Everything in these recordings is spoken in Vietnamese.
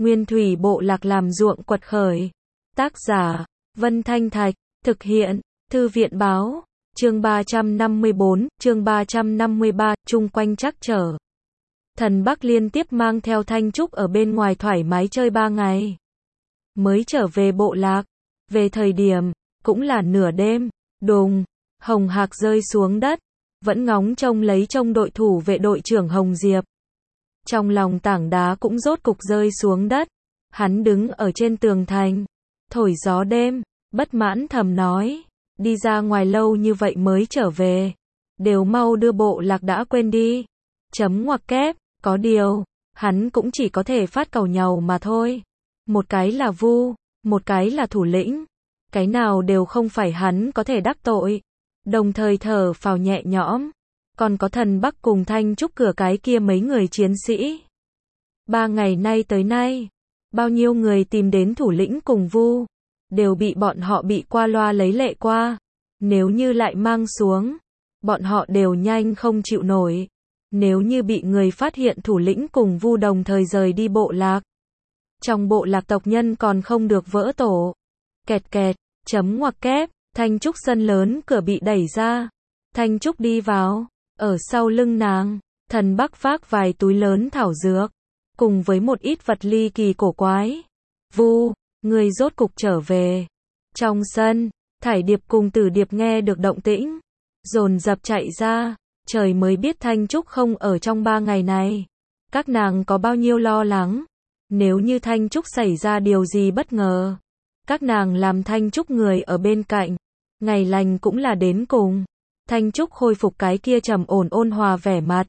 Nguyên thủy bộ lạc làm ruộng quật khởi. Tác giả, Vân Thanh Thạch, thực hiện, Thư viện báo, chương 354, chương 353, chung quanh trắc trở. Thần Bắc liên tiếp mang theo Thanh Trúc ở bên ngoài thoải mái chơi 3 ngày. Mới trở về bộ lạc, về thời điểm, cũng là nửa đêm, đùng, Hồng Hạc rơi xuống đất, vẫn ngóng trông lấy trông đội thủ vệ đội trưởng Hồng Diệp. Trong lòng tảng đá cũng rốt cục rơi xuống đất, hắn đứng ở trên tường thành, thổi gió đêm, bất mãn thầm nói, đi ra ngoài lâu như vậy mới trở về, đều mau đưa bộ lạc đã quên đi. Chấm ngoặc kép, có điều, hắn cũng chỉ có thể phát cầu nhàu mà thôi. Một cái là Vu, một cái là thủ lĩnh, cái nào đều không phải hắn có thể đắc tội. Đồng thời thở phào nhẹ nhõm, còn có Thần Bắc cùng Thanh Trúc cửa cái kia mấy người chiến sĩ. 3 ngày nay tới nay, bao nhiêu người tìm đến thủ lĩnh cùng Vu, đều bị bọn họ bị qua loa lấy lệ qua. Nếu như lại mang xuống, bọn họ đều nhanh không chịu nổi. Nếu như bị người phát hiện thủ lĩnh cùng Vu đồng thời rời đi bộ lạc, trong bộ lạc tộc nhân còn không được vỡ tổ. Kẹt kẹt, chấm ngoặc kép, Thanh Trúc sân lớn cửa bị đẩy ra. Thanh Trúc đi vào, ở sau lưng nàng, Thần Bắc vác vài túi lớn thảo dược, cùng với một ít vật ly kỳ cổ quái. Vu, người rốt cục trở về. Trong sân, Thải Điệp cùng Tử Điệp nghe được động tĩnh, dồn dập chạy ra, trời mới biết Thanh Trúc không ở trong 3 ngày này. Các nàng có bao nhiêu lo lắng, nếu như Thanh Trúc xảy ra điều gì bất ngờ. Các nàng làm Thanh Trúc người ở bên cạnh, ngày lành cũng là đến cùng. Thanh Trúc khôi phục cái kia trầm ổn ôn hòa vẻ mặt,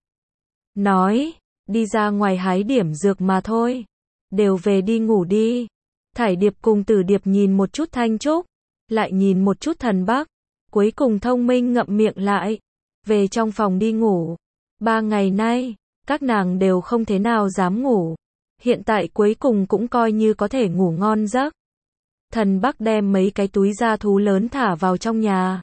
nói, đi ra ngoài hái điểm dược mà thôi, đều về đi ngủ đi. Thải Điệp cùng Tử Điệp nhìn một chút Thanh Trúc, lại nhìn một chút Thần Bắc, cuối cùng thông minh ngậm miệng lại, về trong phòng đi ngủ. 3 ngày nay, các nàng đều không thế nào dám ngủ, hiện tại cuối cùng cũng coi như có thể ngủ ngon giấc. Thần Bắc đem mấy cái túi da thú lớn thả vào trong nhà,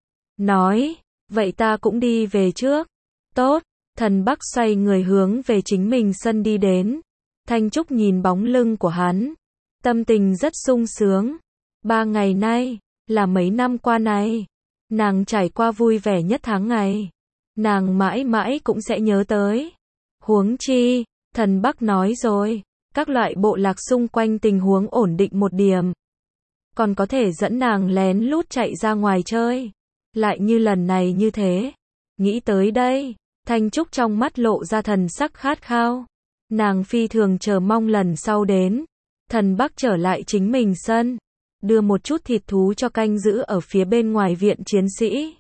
nói, vậy ta cũng đi về trước. Tốt, Thần Bắc xoay người hướng về chính mình sân đi đến. Thanh Trúc nhìn bóng lưng của hắn, tâm tình rất sung sướng. 3 ngày nay, là mấy năm qua này, nàng trải qua vui vẻ nhất tháng ngày. Nàng mãi mãi cũng sẽ nhớ tới. Huống chi, Thần Bắc nói rồi, các loại bộ lạc xung quanh tình huống ổn định một điểm, còn có thể dẫn nàng lén lút chạy ra ngoài chơi. Lại như lần này như thế. Nghĩ tới đây, Thanh Trúc trong mắt lộ ra thần sắc khát khao. Nàng phi thường chờ mong lần sau đến. Thần Bắc trở lại chính mình sân, đưa một chút thịt thú cho canh giữ ở phía bên ngoài viện chiến sĩ.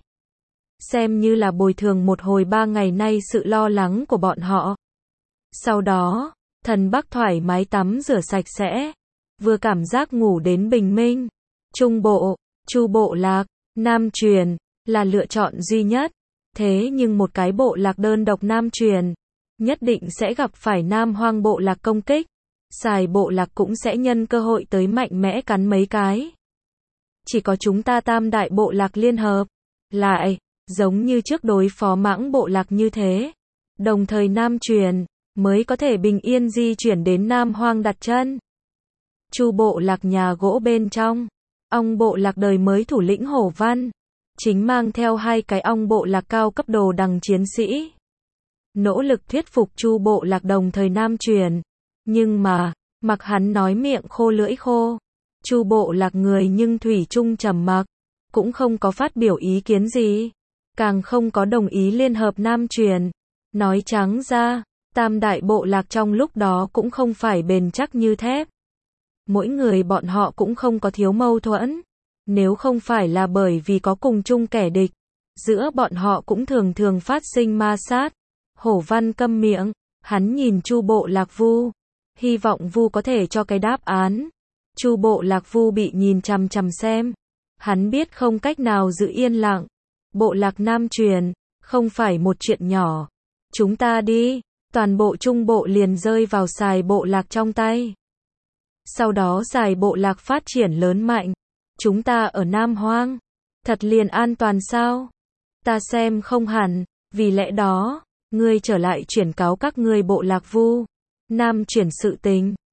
Xem như là bồi thường một hồi 3 ngày nay sự lo lắng của bọn họ. Sau đó, Thần Bắc thoải mái tắm rửa sạch sẽ, vừa cảm giác ngủ đến bình minh. Trung bộ, Chu bộ lạc, Nam truyền, là lựa chọn duy nhất. Thế nhưng một cái bộ lạc đơn độc Nam truyền, nhất định sẽ gặp phải Nam Hoang bộ lạc công kích. Xài bộ lạc cũng sẽ nhân cơ hội tới mạnh mẽ cắn mấy cái. Chỉ có chúng ta Tam đại bộ lạc liên hợp lại, giống như trước đối phó Mãng bộ lạc như thế. Đồng thời Nam truyền, mới có thể bình yên di chuyển đến Nam Hoang đặt chân. Chu bộ lạc nhà gỗ bên trong, ong bộ lạc đời mới thủ lĩnh Hổ Văn, chính mang theo 2 cái ong bộ lạc cao cấp đồ đằng chiến sĩ, nỗ lực thuyết phục Chu bộ lạc đồng thời Nam truyền. Nhưng mà, mặc hắn nói miệng khô lưỡi khô, Chu bộ lạc người nhưng thủy chung trầm mặc, cũng không có phát biểu ý kiến gì, càng không có đồng ý liên hợp Nam truyền. Nói trắng ra, Tam đại bộ lạc trong lúc đó cũng không phải bền chắc như thép. Mỗi người bọn họ cũng không có thiếu mâu thuẫn. Nếu không phải là bởi vì có cùng chung kẻ địch, giữa bọn họ cũng thường thường phát sinh ma sát. Hổ Văn câm miệng, hắn nhìn Chu bộ lạc Vu, hy vọng Vu có thể cho cái đáp án. Chu bộ lạc Vu bị nhìn chằm chằm xem, hắn biết không cách nào giữ yên lặng. Bộ lạc Nam truyền, không phải một chuyện nhỏ. Chúng ta đi, toàn bộ Trung bộ liền rơi vào Xài bộ lạc trong tay. Sau đó Xài bộ lạc phát triển lớn mạnh. Chúng ta ở Nam Hoang, thật liền an toàn sao? Ta xem không hẳn, vì lẽ đó, ngươi trở lại chuyển cáo các ngươi bộ lạc Vu, Nam chuyển sự tình,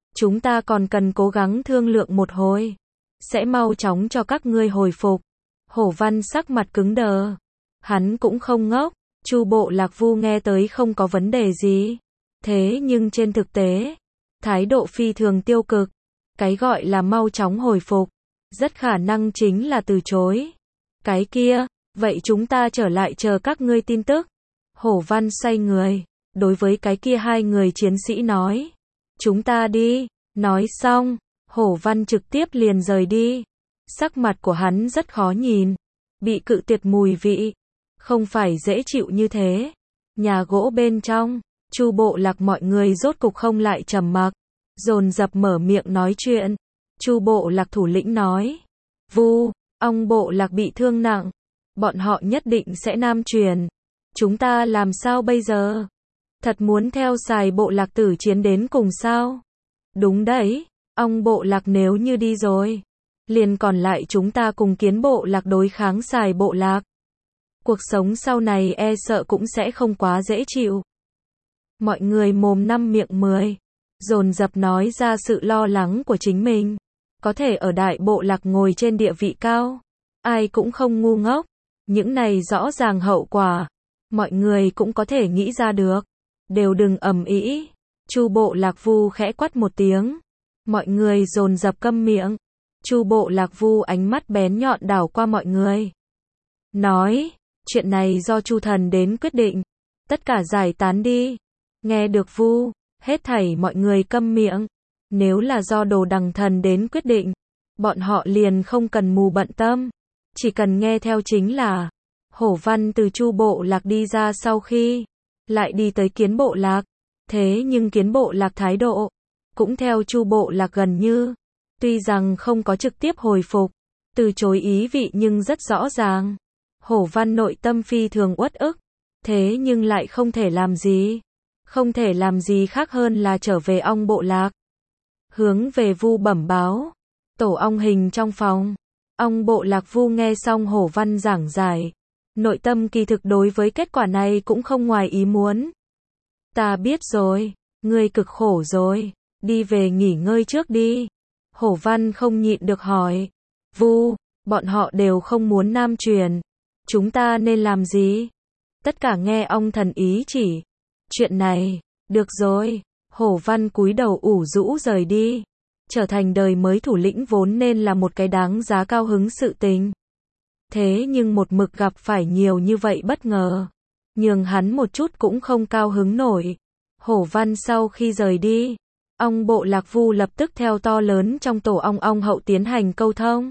Chúng ta còn cần cố gắng thương lượng một hồi. Sẽ mau chóng cho các ngươi hồi phục. Hổ Văn sắc mặt cứng đờ. Hắn cũng không ngốc. Chu Bộ Lạc Vu nghe tới không có vấn đề gì. Thế nhưng trên thực tế, thái độ phi thường tiêu cực. Cái gọi là mau chóng hồi phục, rất khả năng chính là từ chối. Cái kia, vậy chúng ta trở lại chờ các ngươi tin tức. Hổ Văn xoay người, đối với cái kia hai người chiến sĩ nói. Chúng ta đi. Nói xong, Hổ Văn trực tiếp liền rời đi. Sắc mặt của hắn rất khó nhìn. Bị cự tuyệt mùi vị. Không phải dễ chịu như thế. Nhà gỗ bên trong, Chu Bộ Lạc mọi người rốt cục không lại trầm mặc. Dồn dập mở miệng nói chuyện. Chu Bộ Lạc thủ lĩnh nói. Vu, ong Bộ Lạc bị thương nặng. Bọn họ nhất định sẽ nam truyền. Chúng ta làm sao bây giờ? Thật muốn theo xài Bộ Lạc tử chiến đến cùng sao? Đúng đấy, ong Bộ Lạc nếu như đi rồi, liền còn lại chúng ta cùng Kiến Bộ Lạc đối kháng xài Bộ Lạc. Cuộc sống sau này e sợ cũng sẽ không quá dễ chịu. Mọi người mồm năm miệng mười, dồn dập nói ra sự lo lắng của chính mình. Có thể ở Đại Bộ Lạc ngồi trên địa vị cao, ai cũng không ngu ngốc. Những này rõ ràng hậu quả, mọi người cũng có thể nghĩ ra được. Đều đừng ầm ĩ. Chu Bộ Lạc Vu khẽ quát một tiếng. Mọi người dồn dập câm miệng. Chu Bộ Lạc Vu ánh mắt bén nhọn đảo qua mọi người. Nói, chuyện này do Chu Thần đến quyết định. Tất cả giải tán đi. Nghe được Vu, hết thảy mọi người câm miệng. Nếu là do Đồ Đằng Thần đến quyết định, bọn họ liền không cần mù bận tâm. Chỉ cần nghe theo chính là. Hổ Văn từ Chu Bộ Lạc đi ra sau khi lại đi tới Kiến Bộ Lạc. Thế nhưng Kiến Bộ Lạc thái độ cũng theo Chu Bộ Lạc gần như. Tuy rằng không có trực tiếp hồi phục, từ chối ý vị nhưng rất rõ ràng. Hổ Văn nội tâm phi thường uất ức. Thế nhưng lại không thể làm gì. Không thể làm gì khác hơn là trở về ong Bộ Lạc. Hướng về Vu bẩm báo. Tổ ong hình trong phòng. Ong Bộ Lạc Vu nghe xong Hổ Văn giảng giải. Nội tâm kỳ thực đối với kết quả này cũng không ngoài ý muốn. Ta biết rồi, ngươi cực khổ rồi, đi về nghỉ ngơi trước đi. Hổ Văn không nhịn được hỏi. Vu, bọn họ đều không muốn nam truyền. Chúng ta nên làm gì? Tất cả nghe ong thần ý chỉ. Chuyện này, được rồi. Hổ Văn cúi đầu ủ rũ rời đi. Trở thành đời mới thủ lĩnh vốn nên là một cái đáng giá cao hứng sự tình. Thế nhưng một mực gặp phải nhiều như vậy bất ngờ. Nhường hắn một chút cũng không cao hứng nổi. Hổ Văn sau khi rời đi, ong Bộ Lạc Vu lập tức theo to lớn trong tổ ong hậu tiến hành câu thông.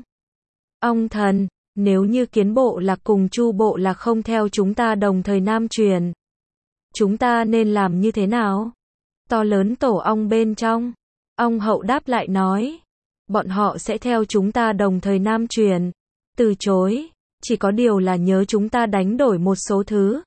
Ong thần, nếu như Kiến Bộ Lạc cùng Chu Bộ Lạc không theo chúng ta đồng thời nam truyền, chúng ta nên làm như thế nào? To lớn tổ ong bên trong, ong hậu đáp lại nói, bọn họ sẽ theo chúng ta đồng thời nam truyền. Từ chối, chỉ có điều là nhớ chúng ta đánh đổi một số thứ.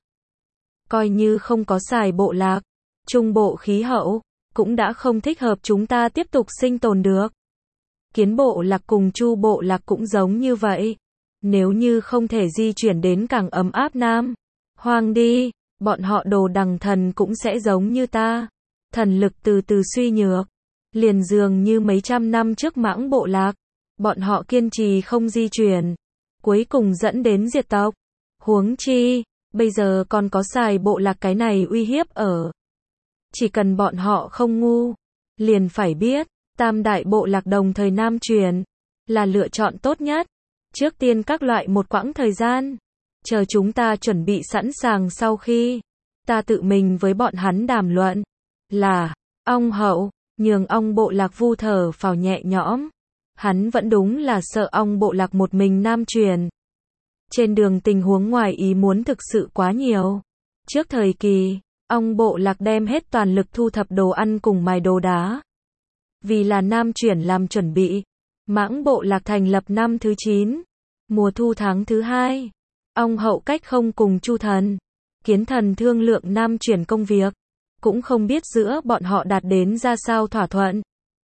Coi như không có xài Bộ Lạc, trung bộ khí hậu, cũng đã không thích hợp chúng ta tiếp tục sinh tồn được. Kiến Bộ Lạc cùng Chu Bộ Lạc cũng giống như vậy. Nếu như không thể di chuyển đến càng ấm áp Nam Hoang đi, bọn họ Đồ Đằng Thần cũng sẽ giống như ta. Thần lực từ từ suy nhược. Liền dường như mấy trăm năm trước Mãng Bộ Lạc, bọn họ kiên trì không di chuyển, cuối cùng dẫn đến diệt tộc. Huống chi, bây giờ còn có xài Bộ Lạc cái này uy hiếp ở. Chỉ cần bọn họ không ngu, liền phải biết, tam đại Bộ Lạc đồng thời nam truyền, là lựa chọn tốt nhất. Trước tiên các loại một quãng thời gian, chờ chúng ta chuẩn bị sẵn sàng sau khi, ta tự mình với bọn hắn đàm luận, là, ong hậu, nhường ong Bộ Lạc Vu thở phào nhẹ nhõm. Hắn vẫn đúng là sợ ong Bộ Lạc một mình nam truyền. Trên đường tình huống ngoài ý muốn thực sự quá nhiều. Trước thời kỳ, ong Bộ Lạc đem hết toàn lực thu thập đồ ăn cùng mài đồ đá. Vì là nam chuyển làm chuẩn bị, Mãng Bộ Lạc thành lập năm thứ 9, mùa thu tháng thứ 2. Ong hậu cách không cùng Chu Thần, Kiến Thần thương lượng nam chuyển công việc, cũng không biết giữa bọn họ đạt đến ra sao thỏa thuận.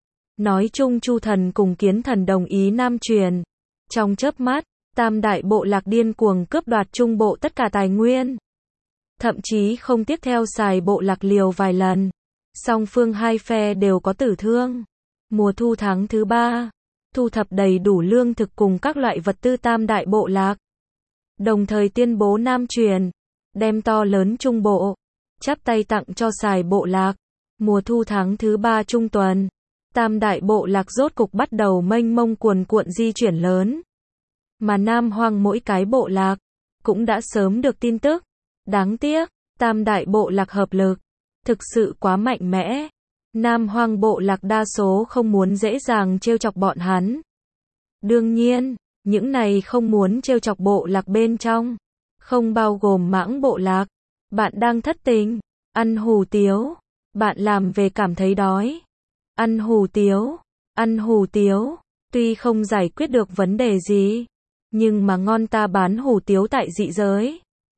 Nói chung Chu Thần cùng Kiến Thần đồng ý nam truyền. Trong chớp mắt, tam đại Bộ Lạc điên cuồng cướp đoạt trung bộ tất cả tài nguyên. Thậm chí không tiếc theo xài Bộ Lạc liều vài lần. Song phương hai phe đều có tử thương. Mùa thu tháng thứ 3, thu thập đầy đủ lương thực cùng các loại vật tư tam đại bộ lạc. Đồng thời tuyên bố Nam truyền, đem to lớn trung bộ, chắp tay tặng cho Sài bộ lạc. Mùa thu tháng thứ 3 trung tuần, tam đại bộ lạc rốt cục bắt đầu mênh mông cuồn cuộn di chuyển lớn. Mà Nam Hoang mỗi cái bộ lạc, cũng đã sớm được tin tức. Đáng tiếc, tam đại bộ lạc hợp lực, thực sự quá mạnh mẽ. Nam Hoang bộ lạc đa số không muốn dễ dàng trêu chọc bọn hắn. Đương nhiên, những này không muốn trêu chọc bộ lạc bên trong, không bao gồm Mãng bộ lạc. Bạn đang thất tình, ăn hủ tiếu, bạn làm về cảm thấy đói. Ăn hủ tiếu, tuy không giải quyết được vấn đề gì, nhưng mà ngon ta bán hủ tiếu tại dị giới.